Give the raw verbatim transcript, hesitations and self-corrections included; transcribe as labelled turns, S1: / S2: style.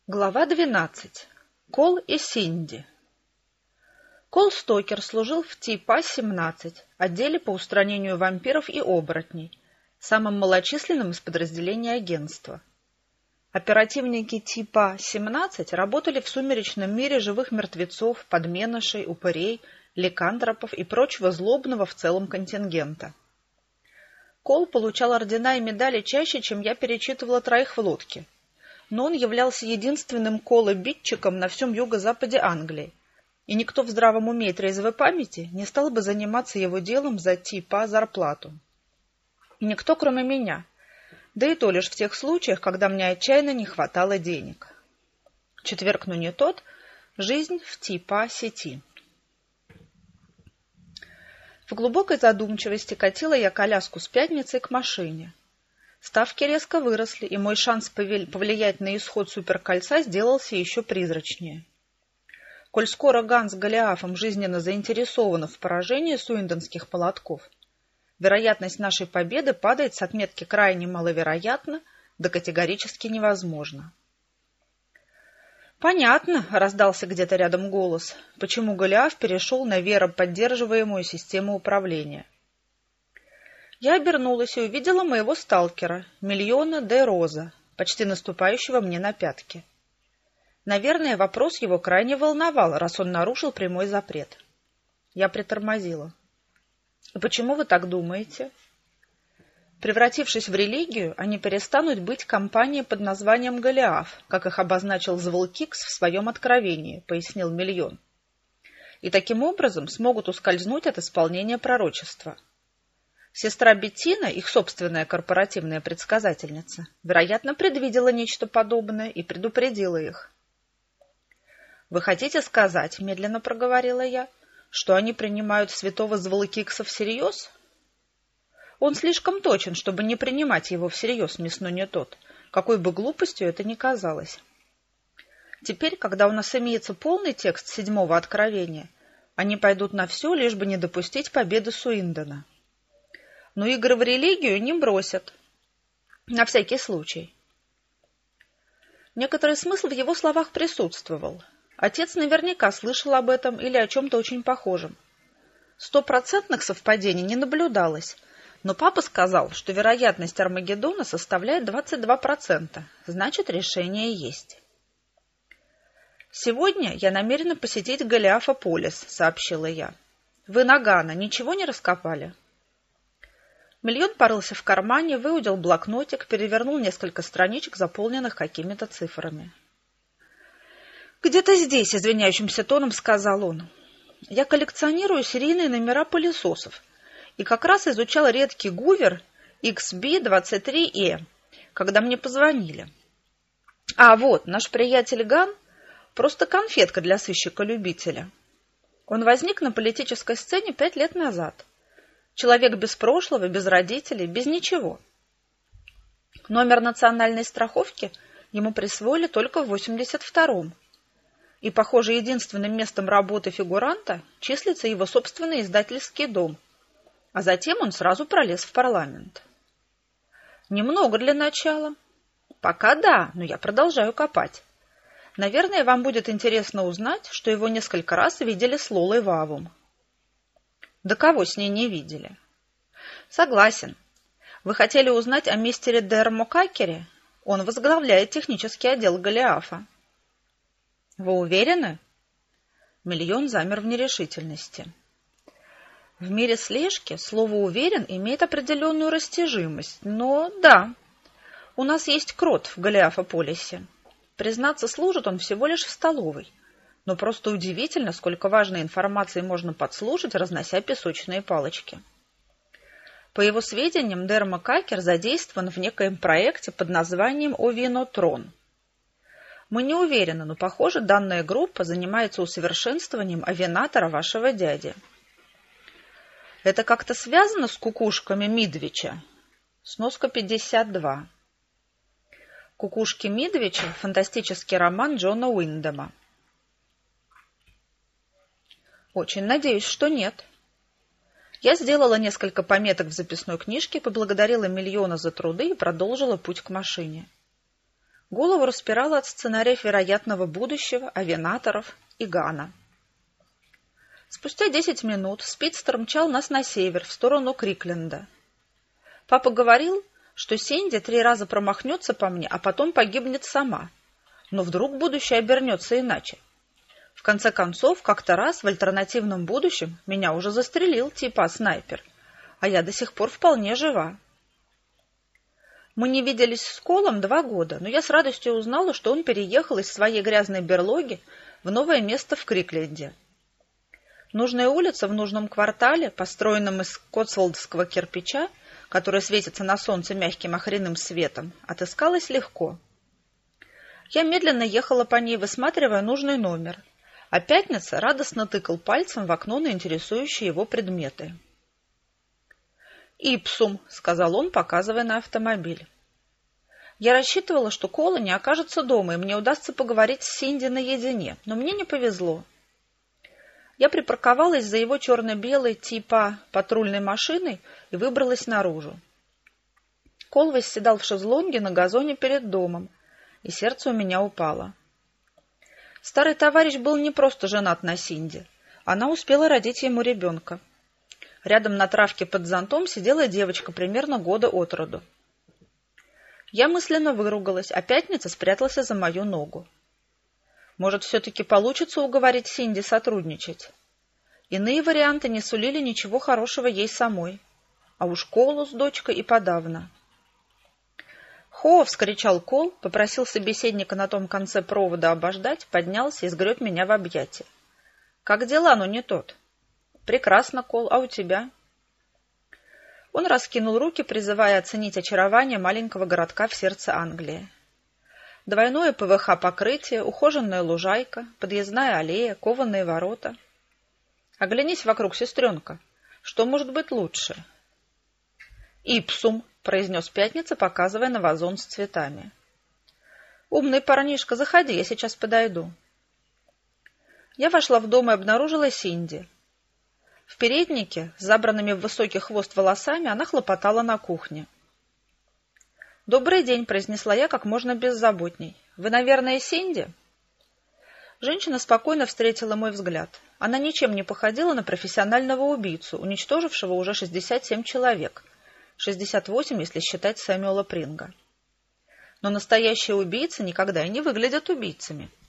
S1: Глава двенадцать. Кол и Синди. Кол Стокер служил в Ти-Па-семнадцать, отделе по устранению вампиров и оборотней, самым малочисленным из подразделений агентства. Оперативники Ти-Па-семнадцать работали в сумеречном мире живых мертвецов, подменышей, упырей, ликантропов и прочего злобного в целом контингента. Кол получал ордена и медали чаще, чем я перечитывала троих в лодке. Но он являлся единственным колобитчиком на всем юго-западе Англии, и никто в здравом уме и трезвой памяти не стал бы заниматься его делом за Ти-Па зарплату. Никто, кроме меня, да и то лишь в тех случаях, когда мне отчаянно не хватало денег. Четверг, но не тот, жизнь в Ти-Па-сети. В глубокой задумчивости катила я коляску с пятницей к машине. Ставки резко выросли, и мой шанс повлиять на исход суперкольца сделался еще призрачнее. Коль скоро Ганс с Голиафом жизненно заинтересованы в поражении суиндонских молотков, вероятность нашей победы падает с отметки крайне маловероятно до категорически невозможно. «Понятно», — раздался где-то рядом голос, почему Голиаф перешел на вероподдерживаемую систему управления. Я обернулась и увидела моего сталкера, Мильона де Роза, почти наступающего мне на пятки. Наверное, вопрос его крайне волновал, раз он нарушил прямой запрет. Я притормозила. «И почему вы так думаете?» Превратившись в религию, они перестанут быть компанией под названием Голиаф, как их обозначил Зволкикс в своем откровении, пояснил Мильон. И таким образом смогут ускользнуть от исполнения пророчества. Сестра Беттина, их собственная корпоративная предсказательница, вероятно, предвидела нечто подобное и предупредила их. «Вы хотите сказать, — медленно проговорила я, — что они принимают святого Зволкикса всерьез?» «Он слишком точен, чтобы не принимать его всерьез, мисс, но не тот, какой бы глупостью это ни казалось. Теперь, когда у нас имеется полный текст седьмого откровения, они пойдут на все, лишь бы не допустить победы Суиндона. Но игры в религию не бросят. На всякий случай». Некоторый смысл в его словах присутствовал. Отец наверняка слышал об этом или о чем-то очень похожем. Стопроцентных совпадений не наблюдалось, но папа сказал, что вероятность Армагеддона составляет двадцать два процента, значит, решение есть. «Сегодня я намерена посетить Голиафополис», — сообщила я. «Вы Нагана ничего не раскопали?» Мильон порылся в кармане, выудил блокнотик, перевернул несколько страничек, заполненных какими-то цифрами. «Где-то здесь», — извиняющимся тоном сказал он. «Я коллекционирую серийные номера пылесосов и как раз изучал редкий Гувер икс би двадцать три и, когда мне позвонили. А вот, наш приятель Ган — просто конфетка для сыщика-любителя. Он возник на политической сцене пять лет назад. Человек без прошлого, без родителей, без ничего. Номер национальной страховки ему присвоили только в восемьдесят втором. И, похоже, единственным местом работы фигуранта числится его собственный издательский дом. А затем он сразу пролез в парламент. Немного для начала. Пока да, но я продолжаю копать. Наверное, вам будет интересно узнать, что его несколько раз видели с Лолой Вавум. Да кого с ней не видели? Согласен. Вы хотели узнать о мистере Дермокакере? Он возглавляет технический отдел Голиафа. Вы уверены? Мильон замер в нерешительности. В мире слежки слово «уверен» имеет определенную растяжимость, но да, у нас есть крот в Голиафополисе. Признаться, служит он всего лишь в столовой. Но просто удивительно, сколько важной информации можно подслушать, разнося песочные палочки. По его сведениям, Дермокакер задействован в некоем проекте под названием «Овинотрон». Мы не уверены, но, похоже, данная группа занимается усовершенствованием овинатора вашего дяди. Это как-то связано с кукушками Мидвича? Сноска пятьдесят два. «Кукушки Мидвича» — фантастический роман Джона Уиндема. Очень надеюсь, что нет. Я сделала несколько пометок в записной книжке, поблагодарила Мильона за труды и продолжила путь к машине. Голову распирало от сценариев вероятного будущего, авиаторов и Гана. Спустя десять минут Спидстер мчал нас на север, в сторону Крикленда. Папа говорил, что Синди три раза промахнется по мне, а потом погибнет сама. Но вдруг будущее обернется иначе. В конце концов, как-то раз в альтернативном будущем меня уже застрелил типа снайпер, а я до сих пор вполне жива. Мы не виделись с Колом два года, но я с радостью узнала, что он переехал из своей грязной берлоги в новое место в Крикленде. Нужная улица в нужном квартале, построенном из котсволдского кирпича, который светится на солнце мягким охренным светом, отыскалась легко. Я медленно ехала по ней, высматривая нужный номер, а Пятница радостно тыкал пальцем в окно на интересующие его предметы. «Ипсум», — сказал он, показывая на автомобиль. Я рассчитывала, что Кола не окажется дома, и мне удастся поговорить с Синди наедине, но мне не повезло. Я припарковалась за его черно-белой типа патрульной машиной и выбралась наружу. Кол восседал в шезлонге на газоне перед домом, и сердце у меня упало. Старый товарищ был не просто женат на Синди. Она успела родить ему ребенка. Рядом на травке под зонтом сидела девочка примерно года от роду. Я мысленно выругалась, а Пятница спрятался за мою ногу. Может, все-таки получится уговорить Синди сотрудничать? Иные варианты не сулили ничего хорошего ей самой. А уж Колу с дочкой и подавно. «Хо!» — вскричал Кол, попросил собеседника на том конце провода обождать, поднялся и сгреб меня в объятия. «Как дела, но не тот?» «Прекрасно, Кол, а у тебя?» Он раскинул руки, призывая оценить очарование маленького городка в сердце Англии. Двойное ПВХ-покрытие, ухоженная лужайка, подъездная аллея, кованые ворота. Оглянись вокруг, сестренка. Что может быть лучше? «Ипсум», — произнес Пятница, показывая на вазон с цветами. «Умный парнишка, заходи, я сейчас подойду». Я вошла в дом и обнаружила Синди. В переднике, с забранными в высокий хвост волосами, она хлопотала на кухне. «Добрый день», — произнесла я как можно беззаботней. «Вы, наверное, Синди?» Женщина спокойно встретила мой взгляд. Она ничем не походила на профессионального убийцу, уничтожившего уже шестьдесят семь человек. шестьдесят восемь, если считать Сэмюэла Принга. Но настоящие убийцы никогда и не выглядят убийцами.